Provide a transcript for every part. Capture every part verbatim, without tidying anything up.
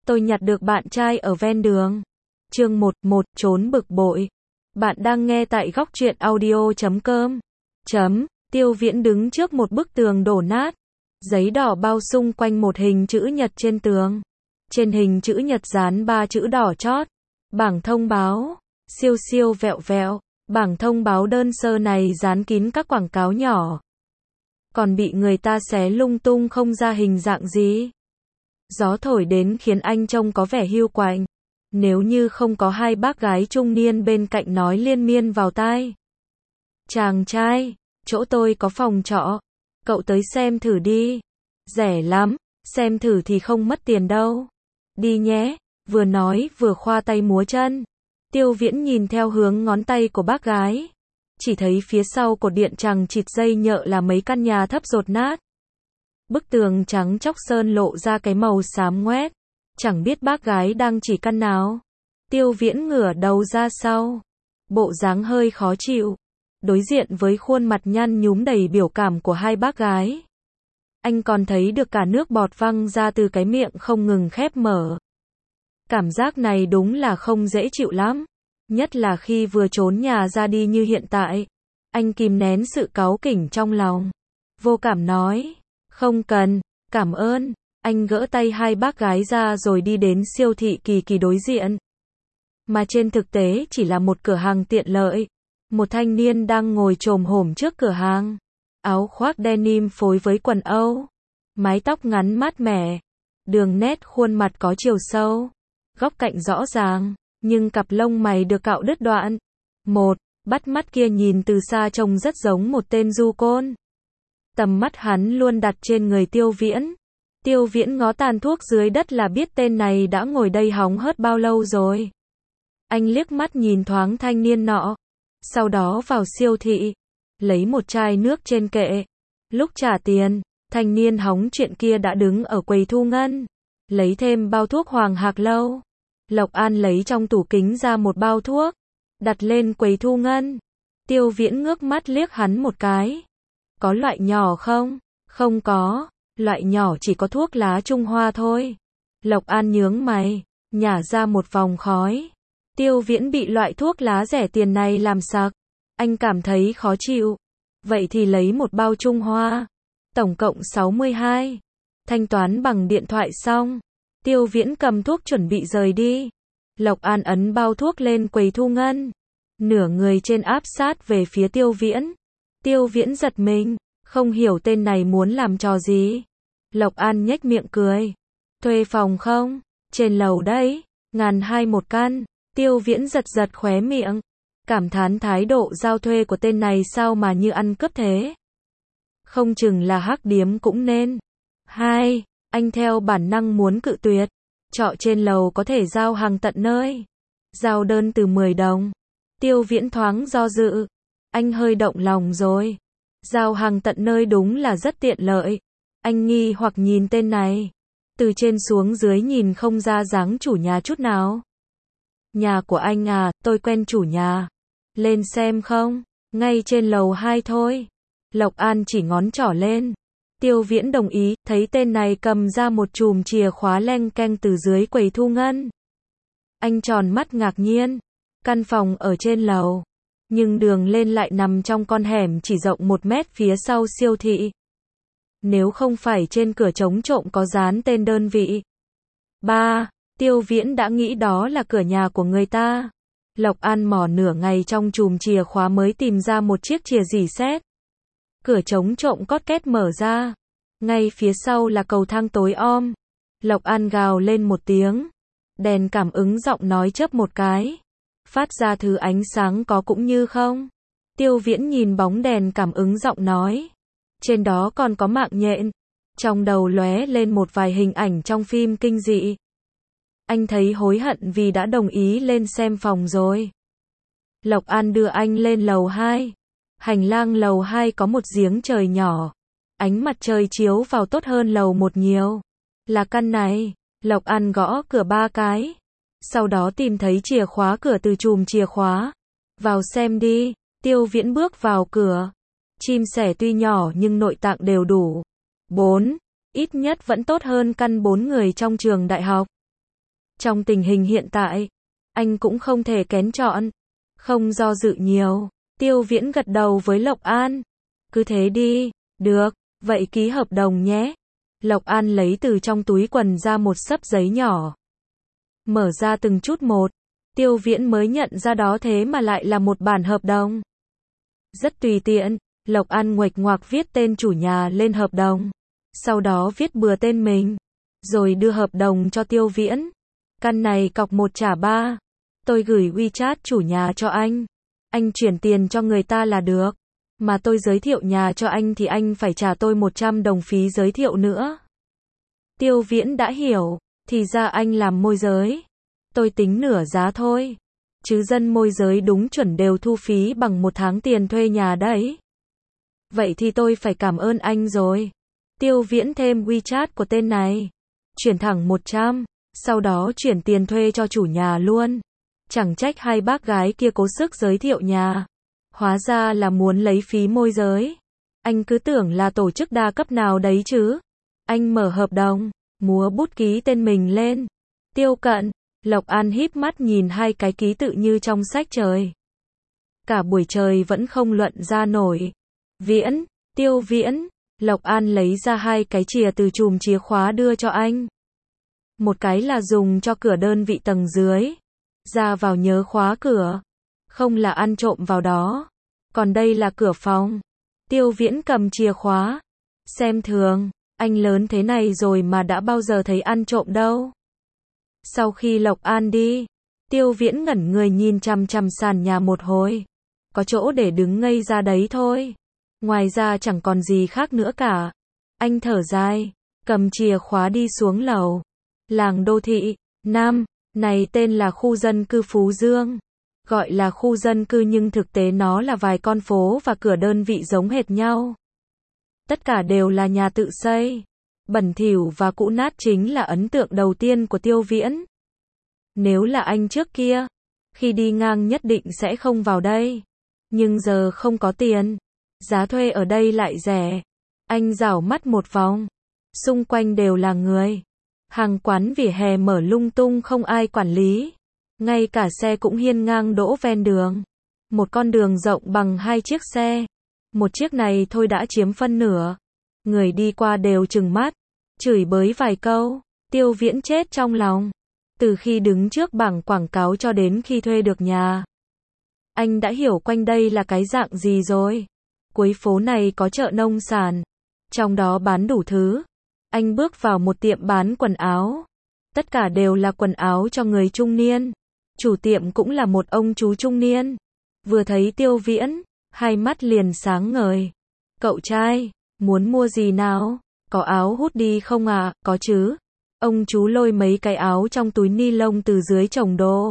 Tôi nhặt được bạn trai ở ven đường. Chương một, một trốn bực bội. Bạn đang nghe tại góc truyện audio chấm com. Chấm, Tiêu Viễn đứng trước một bức tường đổ nát. Giấy đỏ bao xung quanh một hình chữ nhật trên tường. Trên hình chữ nhật dán ba chữ đỏ chót. Bảng thông báo. Siêu siêu vẹo vẹo. Bảng thông báo đơn sơ này dán kín các quảng cáo nhỏ. Còn bị người ta xé lung tung không ra hình dạng gì. Gió thổi đến khiến anh trông có vẻ hiu quạnh. Nếu như không có hai bác gái trung niên bên cạnh nói liên miên vào tai. Chàng trai, chỗ tôi có phòng trọ. Cậu tới xem thử đi. Rẻ lắm, xem thử thì không mất tiền đâu. Đi nhé, vừa nói vừa khoa tay múa chân. Tiêu Viễn nhìn theo hướng ngón tay của bác gái. Chỉ thấy phía sau cột điện chằng chịt dây nhợ là mấy căn nhà thấp dột nát. Bức tường trắng chóc sơn lộ ra cái màu xám ngoét. Chẳng biết bác gái đang chỉ căn nào. Tiêu Viễn ngửa đầu ra sau. Bộ dáng hơi khó chịu. Đối diện với khuôn mặt nhăn nhúm đầy biểu cảm của hai bác gái. Anh còn thấy được cả nước bọt văng ra từ cái miệng không ngừng khép mở. Cảm giác này đúng là không dễ chịu lắm. Nhất là khi vừa trốn nhà ra đi như hiện tại. Anh kìm nén sự cáu kỉnh trong lòng. Vô cảm nói. Không cần, cảm ơn. Anh gỡ tay hai bác gái ra rồi đi đến siêu thị Kỳ Kỳ đối diện. Mà trên thực tế chỉ là một cửa hàng tiện lợi. Một thanh niên đang ngồi chồm hổm trước cửa hàng. Áo khoác denim phối với quần Âu. Mái tóc ngắn mát mẻ. Đường nét khuôn mặt có chiều sâu. Góc cạnh rõ ràng. Nhưng cặp lông mày được cạo đứt đoạn. Một, bắt mắt kia nhìn từ xa trông rất giống một tên du côn. Tầm mắt hắn luôn đặt trên người Tiêu Viễn. Tiêu Viễn ngó tàn thuốc dưới đất là biết tên này đã ngồi đây hóng hớt bao lâu rồi. Anh liếc mắt nhìn thoáng thanh niên nọ. Sau đó vào siêu thị. Lấy một chai nước trên kệ. Lúc trả tiền, thanh niên hóng chuyện kia đã đứng ở quầy thu ngân. Lấy thêm bao thuốc Hoàng Hạc Lâu. Lộc An lấy trong tủ kính ra một bao thuốc. Đặt lên quầy thu ngân. Tiêu Viễn ngước mắt liếc hắn một cái. Có loại nhỏ không? Không có. Loại nhỏ chỉ có thuốc lá Trung Hoa thôi. Lộc An nhướng mày. Nhả ra một vòng khói. Tiêu Viễn bị loại thuốc lá rẻ tiền này làm sặc. Anh cảm thấy khó chịu. Vậy thì lấy một bao Trung Hoa. Tổng cộng sáu mươi hai. Thanh toán bằng điện thoại xong. Tiêu Viễn cầm thuốc chuẩn bị rời đi. Lộc An ấn bao thuốc lên quầy thu ngân. Nửa người trên áp sát về phía Tiêu Viễn. Tiêu Viễn giật mình. Không hiểu tên này muốn làm trò gì. Lộc An nhếch miệng cười. Thuê phòng không? Trên lầu đấy. Ngàn hai một căn. Tiêu Viễn giật giật khóe miệng. Cảm thán thái độ giao thuê của tên này sao mà như ăn cướp thế. Không chừng là hắc điếm cũng nên. Hai. Anh theo bản năng muốn cự tuyệt. Trọ trên lầu có thể giao hàng tận nơi. Giao đơn từ mười đồng. Tiêu Viễn thoáng do dự. Anh hơi động lòng rồi. Giao hàng tận nơi đúng là rất tiện lợi. Anh nghi hoặc nhìn tên này. Từ trên xuống dưới nhìn không ra dáng chủ nhà chút nào. Nhà của anh à, tôi quen chủ nhà. Lên xem không? Ngay trên lầu hai thôi. Lộc An chỉ ngón trỏ lên. Tiêu Viễn đồng ý, thấy tên này cầm ra một chùm chìa khóa leng keng từ dưới quầy thu ngân. Anh tròn mắt ngạc nhiên. Căn phòng ở trên lầu. Nhưng đường lên lại nằm trong con hẻm chỉ rộng một mét phía sau siêu thị. Nếu không phải trên cửa trống trộm có dán tên đơn vị. Ba. Tiêu Viễn đã nghĩ đó là cửa nhà của người ta. Lộc An mò nửa ngày trong chùm chìa khóa mới tìm ra một chiếc chìa rỉ sét. Cửa trống trộm cót két mở ra. Ngay phía sau là cầu thang tối om. Lộc An gào lên một tiếng. Đèn cảm ứng giọng nói chớp một cái. Phát ra thứ ánh sáng có cũng như không. Tiêu Viễn nhìn bóng đèn cảm ứng giọng nói. Trên đó còn có mạng nhện. Trong đầu lóe lên một vài hình ảnh trong phim kinh dị. Anh thấy hối hận vì đã đồng ý lên xem phòng rồi. Lộc An đưa anh lên lầu hai. Hành lang lầu hai có một giếng trời nhỏ. Ánh mặt trời chiếu vào tốt hơn lầu một nhiều. Là căn này. Lộc An gõ cửa ba cái. Sau đó tìm thấy chìa khóa cửa từ chùm chìa khóa. Vào xem đi. Tiêu Viễn bước vào cửa. Chim sẻ tuy nhỏ nhưng nội tạng đều đủ. Bốn. Ít nhất vẫn tốt hơn căn bốn người trong trường đại học. Trong tình hình hiện tại, anh cũng không thể kén chọn. Không do dự nhiều, Tiêu Viễn gật đầu với Lộc An. Cứ thế đi, được, vậy ký hợp đồng nhé. Lộc An lấy từ trong túi quần ra một xấp giấy nhỏ. Mở ra từng chút một, Tiêu Viễn mới nhận ra đó thế mà lại là một bản hợp đồng. Rất tùy tiện, Lộc An nguệch ngoạc viết tên chủ nhà lên hợp đồng. Sau đó viết bừa tên mình. Rồi đưa hợp đồng cho Tiêu Viễn. Căn này cọc một trả ba. Tôi gửi WeChat chủ nhà cho anh. Anh chuyển tiền cho người ta là được. Mà tôi giới thiệu nhà cho anh thì anh phải trả tôi một trăm đồng phí giới thiệu nữa. Tiêu Viễn đã hiểu. Thì ra anh làm môi giới. Tôi tính nửa giá thôi. Chứ dân môi giới đúng chuẩn đều thu phí bằng một tháng tiền thuê nhà đấy. Vậy thì tôi phải cảm ơn anh rồi. Tiêu Viễn thêm WeChat của tên này. Chuyển thẳng một trăm. Sau đó chuyển tiền thuê cho chủ nhà luôn. Chẳng trách hai bác gái kia cố sức giới thiệu nhà. Hóa ra là muốn lấy phí môi giới. Anh cứ tưởng là tổ chức đa cấp nào đấy chứ. Anh mở hợp đồng, múa bút ký tên mình lên. Tiêu Cận. Lộc An híp mắt nhìn hai cái ký tự như trong sách trời. Cả buổi trời vẫn không luận ra nổi. Viễn, Tiêu Viễn. Lộc An lấy ra hai cái chìa từ chùm chìa khóa đưa cho anh. Một cái là dùng cho cửa đơn vị tầng dưới. Ra vào nhớ khóa cửa. Không là ăn trộm vào đó. Còn đây là cửa phòng. Tiêu Viễn cầm chìa khóa. Xem thường, anh lớn thế này rồi mà đã bao giờ thấy ăn trộm đâu. Sau khi Lộc An đi, Tiêu Viễn ngẩn người nhìn chằm chằm sàn nhà một hồi. Có chỗ để đứng ngây ra đấy thôi. Ngoài ra chẳng còn gì khác nữa cả. Anh thở dài, cầm chìa khóa đi xuống lầu. Làng đô thị, Nam, này tên là khu dân cư Phú Dương. Gọi là khu dân cư nhưng thực tế nó là vài con phố và cửa đơn vị giống hệt nhau. Tất cả đều là nhà tự xây. Bẩn thỉu và cũ nát chính là ấn tượng đầu tiên của Tiêu Viễn. Nếu là anh trước kia, khi đi ngang nhất định sẽ không vào đây. Nhưng giờ không có tiền. Giá thuê ở đây lại rẻ. Anh đảo mắt một vòng. Xung quanh đều là người. Hàng quán vỉa hè mở lung tung không ai quản lý. Ngay cả xe cũng hiên ngang đỗ ven đường. Một con đường rộng bằng hai chiếc xe. Một chiếc này thôi đã chiếm phân nửa. Người đi qua đều trừng mắt, chửi bới vài câu. Tiêu Viễn chết trong lòng. Từ khi đứng trước bảng quảng cáo cho đến khi thuê được nhà, anh đã hiểu quanh đây là cái dạng gì rồi. Cuối phố này có chợ nông sản. Trong đó bán đủ thứ. Anh bước vào một tiệm bán quần áo. Tất cả đều là quần áo cho người trung niên. Chủ tiệm cũng là một ông chú trung niên. Vừa thấy Tiêu Viễn, hai mắt liền sáng ngời. Cậu trai, muốn mua gì nào? Có áo hút đi không ạ? À? Có chứ. Ông chú lôi mấy cái áo trong túi ni lông từ dưới chồng đồ.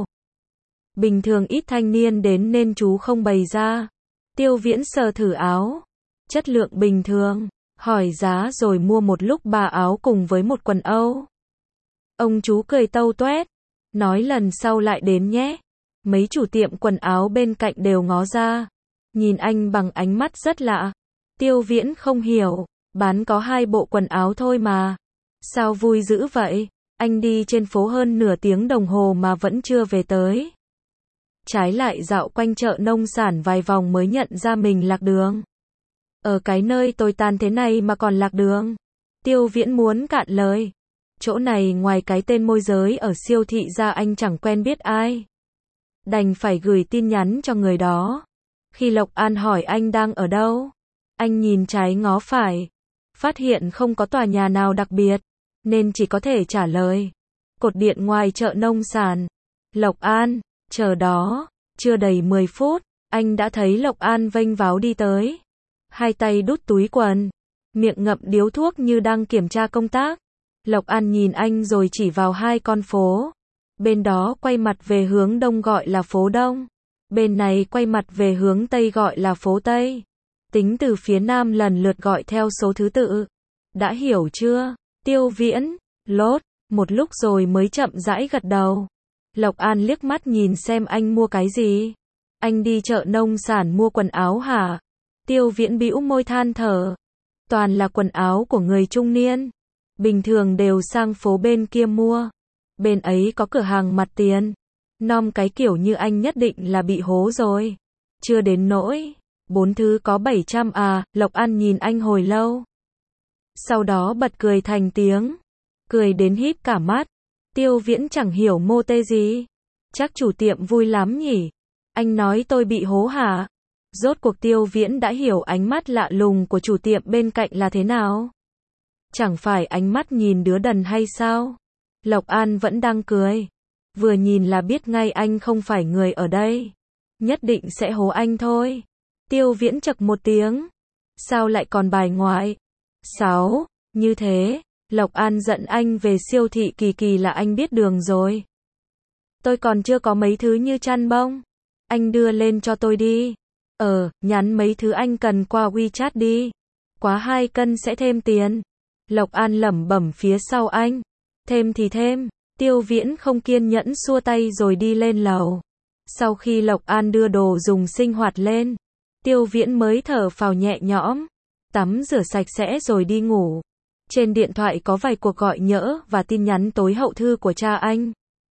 Bình thường ít thanh niên đến nên chú không bày ra. Tiêu Viễn sờ thử áo. Chất lượng bình thường. Hỏi giá rồi mua một lúc ba áo cùng với một quần âu. Ông chú cười tâu tuét. Nói lần sau lại đến nhé. Mấy chủ tiệm quần áo bên cạnh đều ngó ra. Nhìn anh bằng ánh mắt rất lạ. Tiêu Viễn không hiểu. Bán có hai bộ quần áo thôi mà. Sao vui dữ vậy? Anh đi trên phố hơn nửa tiếng đồng hồ mà vẫn chưa về tới. Trái lại dạo quanh chợ nông sản vài vòng mới nhận ra mình lạc đường. Ở cái nơi tồi tàn thế này mà còn lạc đường. Tiêu Viễn muốn cạn lời. Chỗ này ngoài cái tên môi giới ở siêu thị ra anh chẳng quen biết ai. Đành phải gửi tin nhắn cho người đó. Khi Lộc An hỏi anh đang ở đâu, anh nhìn trái ngó phải. Phát hiện không có tòa nhà nào đặc biệt, nên chỉ có thể trả lời. Cột điện ngoài chợ nông sản. Lộc An, chờ đó. Chưa đầy mười phút, anh đã thấy Lộc An vênh váo đi tới. Hai tay đút túi quần, miệng ngậm điếu thuốc như đang kiểm tra công tác. Lộc An nhìn anh rồi chỉ vào hai con phố. Bên đó quay mặt về hướng đông gọi là phố Đông. Bên này quay mặt về hướng tây gọi là phố Tây. Tính từ phía nam lần lượt gọi theo số thứ tự. Đã hiểu chưa? Tiêu Viễn, lốt, một lúc rồi mới chậm rãi gật đầu. Lộc An liếc mắt nhìn xem anh mua cái gì. Anh đi chợ nông sản mua quần áo hả? Tiêu Viễn bĩu môi than thở. Toàn là quần áo của người trung niên. Bình thường đều sang phố bên kia mua. Bên ấy có cửa hàng mặt tiền. Nom cái kiểu như anh nhất định là bị hố rồi. Chưa đến nỗi. Bốn thứ có bảy trăm à, Lộc An nhìn anh hồi lâu. Sau đó bật cười thành tiếng. Cười đến híp cả mắt. Tiêu Viễn chẳng hiểu mô tê gì. Chắc chủ tiệm vui lắm nhỉ. Anh nói tôi bị hố hả? Rốt cuộc Tiêu Viễn đã hiểu ánh mắt lạ lùng của chủ tiệm bên cạnh là thế nào. Chẳng phải ánh mắt nhìn đứa đần hay sao? Lộc An vẫn đang cười. Vừa nhìn là biết ngay anh không phải người ở đây. Nhất định sẽ hố anh thôi. Tiêu Viễn chậc một tiếng. Sao lại còn bài ngoại? Sáu, như thế, Lộc An dẫn anh về siêu thị Kỳ Kỳ là anh biết đường rồi. Tôi còn chưa có mấy thứ như chăn bông. Anh đưa lên cho tôi đi. Ờ, nhắn mấy thứ anh cần qua WeChat đi. Quá hai cân sẽ thêm tiền. Lộc An lẩm bẩm phía sau anh. Thêm thì thêm. Tiêu Viễn không kiên nhẫn xua tay rồi đi lên lầu. Sau khi Lộc An đưa đồ dùng sinh hoạt lên, Tiêu Viễn mới thở phào nhẹ nhõm. Tắm rửa sạch sẽ rồi đi ngủ. Trên điện thoại có vài cuộc gọi nhỡ và tin nhắn tối hậu thư của cha anh.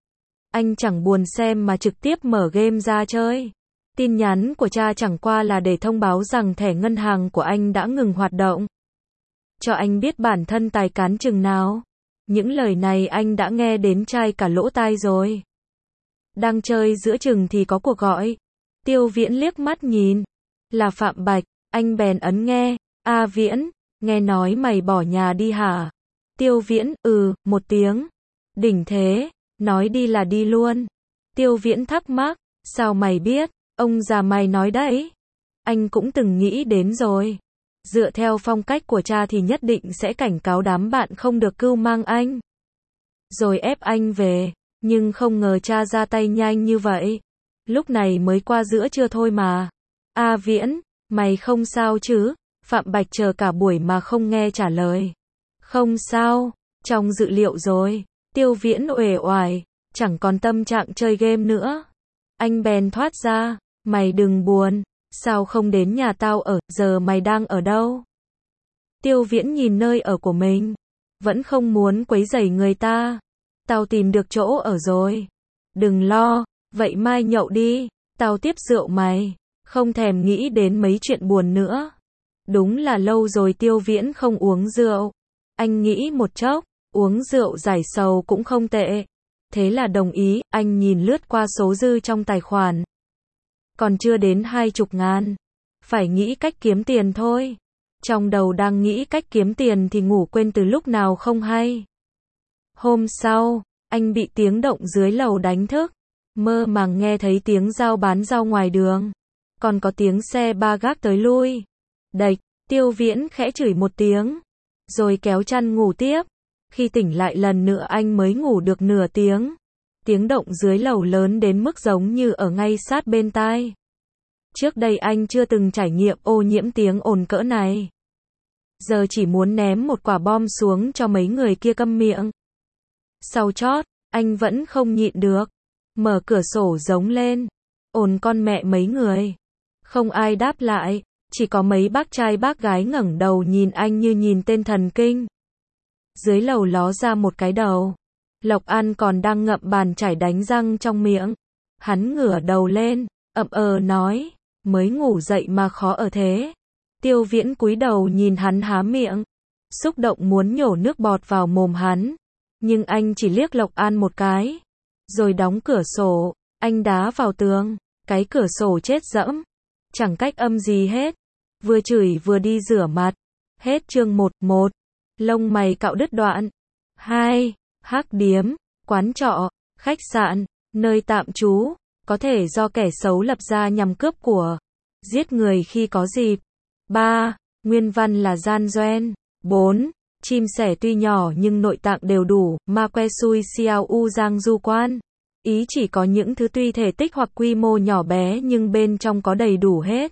Anh chẳng buồn xem mà trực tiếp mở game ra chơi. Tin nhắn của cha chẳng qua là để thông báo rằng thẻ ngân hàng của anh đã ngừng hoạt động. Cho anh biết bản thân tài cán chừng nào. Những lời này anh đã nghe đến chai cả lỗ tai rồi. Đang chơi giữa chừng thì có cuộc gọi. Tiêu Viễn liếc mắt nhìn. Là Phạm Bạch, anh bèn ấn nghe. A Viễn, nghe nói mày bỏ nhà đi hả? Tiêu Viễn, ừ, một tiếng. Đỉnh thế, nói đi là đi luôn. Tiêu Viễn thắc mắc, sao mày biết? Ông già mày nói đấy. Anh cũng từng nghĩ đến rồi. Dựa theo phong cách của cha thì nhất định sẽ cảnh cáo đám bạn không được cưu mang anh. Rồi ép anh về. Nhưng không ngờ cha ra tay nhanh như vậy. Lúc này mới qua giữa trưa thôi mà. A Viễn, mày không sao chứ? Phạm Bạch chờ cả buổi mà không nghe trả lời. Không sao, trong dự liệu rồi. Tiêu Viễn uể oải, chẳng còn tâm trạng chơi game nữa. Anh bèn thoát ra, mày đừng buồn, sao không đến nhà tao ở, giờ mày đang ở đâu? Tiêu Viễn nhìn nơi ở của mình, vẫn không muốn quấy rầy người ta. Tao tìm được chỗ ở rồi. Đừng lo, vậy mai nhậu đi, tao tiếp rượu mày, không thèm nghĩ đến mấy chuyện buồn nữa. Đúng là lâu rồi Tiêu Viễn không uống rượu. Anh nghĩ một chốc, uống rượu giải sầu cũng không tệ. Thế là đồng ý, anh nhìn lướt qua số dư trong tài khoản. Còn chưa đến hai chục ngàn. Phải nghĩ cách kiếm tiền thôi. Trong đầu đang nghĩ cách kiếm tiền thì ngủ quên từ lúc nào không hay. Hôm sau, anh bị tiếng động dưới lầu đánh thức. Mơ màng nghe thấy tiếng giao bán rau ngoài đường. Còn có tiếng xe ba gác tới lui. Đạch, Tiêu Viễn khẽ chửi một tiếng. Rồi kéo chăn ngủ tiếp. Khi tỉnh lại lần nữa anh mới ngủ được nửa tiếng. Tiếng động dưới lầu lớn đến mức giống như ở ngay sát bên tai. Trước đây anh chưa từng trải nghiệm ô nhiễm tiếng ồn cỡ này. Giờ chỉ muốn ném một quả bom xuống cho mấy người kia câm miệng. Sau chót, anh vẫn không nhịn được. Mở cửa sổ giống lên. Ồn con mẹ mấy người. Không ai đáp lại. Chỉ có mấy bác trai bác gái ngẩng đầu nhìn anh như nhìn tên thần kinh. Dưới lầu ló ra một cái đầu. Lộc An còn đang ngậm bàn chải đánh răng trong miệng. Hắn ngửa đầu lên, ậm ờ nói, mới ngủ dậy mà khó ở thế. Tiêu Viễn cúi đầu nhìn hắn há miệng. Xúc động muốn nhổ nước bọt vào mồm hắn. Nhưng anh chỉ liếc Lộc An một cái. Rồi đóng cửa sổ, anh đá vào tường. Cái cửa sổ chết dẫm. Chẳng cách âm gì hết. Vừa chửi vừa đi rửa mặt. Hết chương một, một. Lông mày cạo đứt đoạn. Hai. Hắc điếm, quán trọ, khách sạn, nơi tạm trú, có thể do kẻ xấu lập ra nhằm cướp của, giết người khi có dịp. Ba. Nguyên văn là gian doen. Bốn. Chim sẻ tuy nhỏ nhưng nội tạng đều đủ, ma que xui xiao u giang du quan. Ý chỉ có những thứ tuy thể tích hoặc quy mô nhỏ bé nhưng bên trong có đầy đủ hết.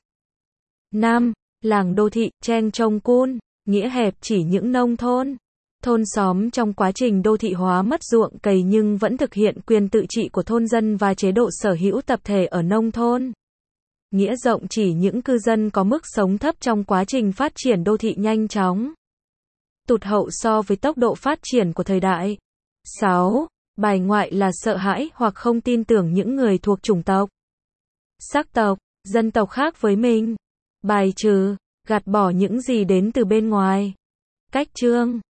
Năm. Làng đô thị, Cheng Chong Kun, nghĩa hẹp chỉ những nông thôn. Thôn xóm trong quá trình đô thị hóa mất ruộng cày nhưng vẫn thực hiện quyền tự trị của thôn dân và chế độ sở hữu tập thể ở nông thôn. Nghĩa rộng chỉ những cư dân có mức sống thấp trong quá trình phát triển đô thị nhanh chóng. Tụt hậu so với tốc độ phát triển của thời đại. Sáu. Bài ngoại là sợ hãi hoặc không tin tưởng những người thuộc chủng tộc, sắc tộc, dân tộc khác với mình. Bài trừ, gạt bỏ những gì đến từ bên ngoài. Cách chương